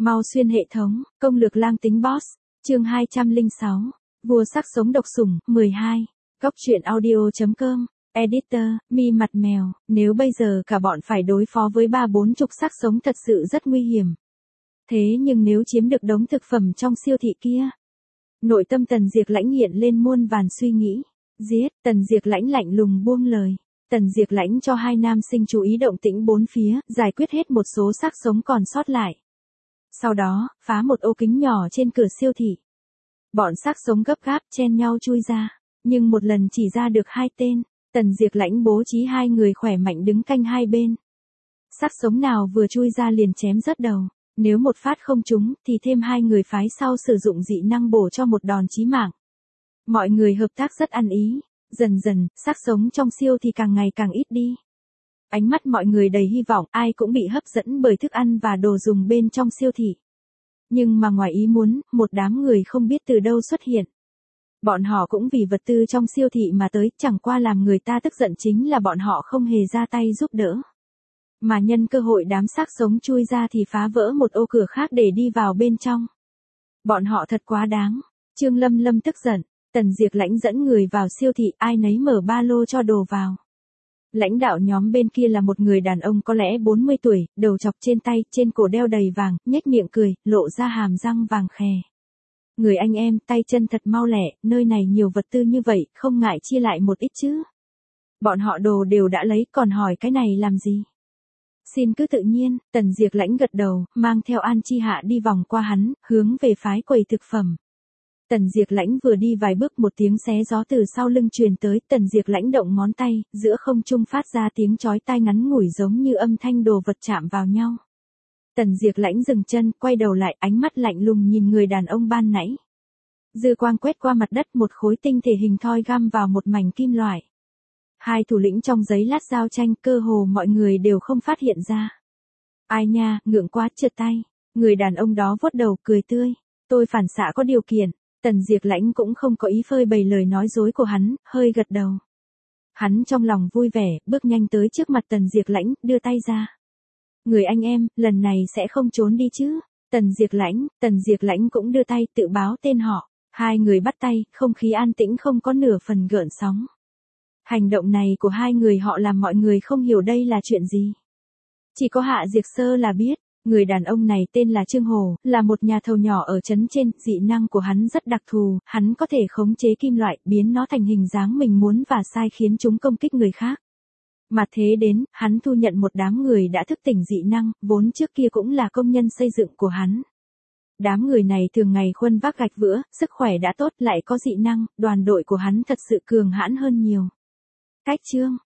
Mau xuyên hệ thống, công lược lang tính boss, chương 206, vua sắc sống độc sủng, 12, góc truyện audio.com, editor, mi mặt mèo, nếu bây giờ cả bọn phải đối phó với 3-40 sắc sống thật sự rất nguy hiểm. Thế nhưng nếu chiếm được đống thực phẩm trong siêu thị kia, nội tâm Tần Diệp Lãnh hiện lên muôn vàn suy nghĩ. Giết, Tần Diệp Lãnh lạnh lùng buông lời. Tần Diệp Lãnh cho hai nam sinh chú ý động tĩnh bốn phía, giải quyết hết một số xác sống còn sót lại. Sau đó, phá một ô kính nhỏ trên cửa siêu thị. Bọn xác sống gấp gáp chen nhau chui ra, nhưng một lần chỉ ra được 2 tên. Tần Diệp Lãnh bố trí 2 người khỏe mạnh đứng canh hai bên. Xác sống nào vừa chui ra liền chém rớt đầu. Nếu một phát không trúng thì thêm 2 người phái sau sử dụng dị năng bổ cho một đòn chí mạng. Mọi người hợp tác rất ăn ý. Dần dần, xác sống trong siêu thì càng ngày càng ít đi. Ánh mắt mọi người đầy hy vọng, ai cũng bị hấp dẫn bởi thức ăn và đồ dùng bên trong siêu thị. Nhưng mà ngoài ý muốn, một đám người không biết từ đâu xuất hiện. Bọn họ cũng vì vật tư trong siêu thị mà tới, chẳng qua làm người ta tức giận chính là bọn họ không hề ra tay giúp đỡ. Mà nhân cơ hội đám xác sống chui ra thì phá vỡ một ô cửa khác để đi vào bên trong. Bọn họ thật quá đáng. Trương Lâm Lâm tức giận. Tần Diệp Lãnh dẫn người vào siêu thị, ai nấy mở ba lô cho đồ vào. Lãnh đạo nhóm bên kia là một người đàn ông có lẽ 40 tuổi, đầu chọc trên tay, trên cổ đeo đầy vàng, nhếch miệng cười, lộ ra hàm răng vàng khè. Người anh em, tay chân thật mau lẹ, nơi này nhiều vật tư như vậy, không ngại chia lại một ít chứ. Bọn họ đồ đều đã lấy, còn hỏi cái này làm gì? Xin cứ tự nhiên, Tần Diệp Lãnh gật đầu, mang theo An Chi Hạ đi vòng qua hắn, hướng về phái quầy thực phẩm. Tần Diệp Lãnh vừa đi vài bước một tiếng xé gió từ sau lưng truyền tới, Tần Diệp Lãnh động ngón tay, giữa không trung phát ra tiếng chói tai ngắn ngủi giống như âm thanh đồ vật chạm vào nhau. Tần Diệp Lãnh dừng chân, quay đầu lại, ánh mắt lạnh lùng nhìn người đàn ông ban nãy. Dư quang quét qua mặt đất, một khối tinh thể hình thoi găm vào một mảnh kim loại. Hai thủ lĩnh trong giấy lát giao tranh, cơ hồ mọi người đều không phát hiện ra. Ai nha, ngượng quá, trượt tay. Người đàn ông đó vuốt đầu, cười tươi. Tôi phản xạ có điều kiện. Tần Diệp Lãnh cũng không có ý phơi bày lời nói dối của hắn, hơi gật đầu. Hắn trong lòng vui vẻ, bước nhanh tới trước mặt Tần Diệp Lãnh, đưa tay ra. Người anh em, lần này sẽ không trốn đi chứ? Tần Diệp Lãnh cũng đưa tay tự báo tên họ. Hai người bắt tay, không khí an tĩnh không có nửa phần gợn sóng. Hành động này của hai người họ làm mọi người không hiểu đây là chuyện gì. Chỉ có Hạ Diệp Sơ là biết. Người đàn ông này tên là Trương Hồ, là một nhà thầu nhỏ ở trấn trên, dị năng của hắn rất đặc thù, hắn có thể khống chế kim loại, biến nó thành hình dáng mình muốn và sai khiến chúng công kích người khác. Mà thế đến, hắn thu nhận một đám người đã thức tỉnh dị năng, vốn trước kia cũng là công nhân xây dựng của hắn. Đám người này thường ngày khuân vác gạch vữa, sức khỏe đã tốt lại có dị năng, đoàn đội của hắn thật sự cường hãn hơn nhiều. Cách chương,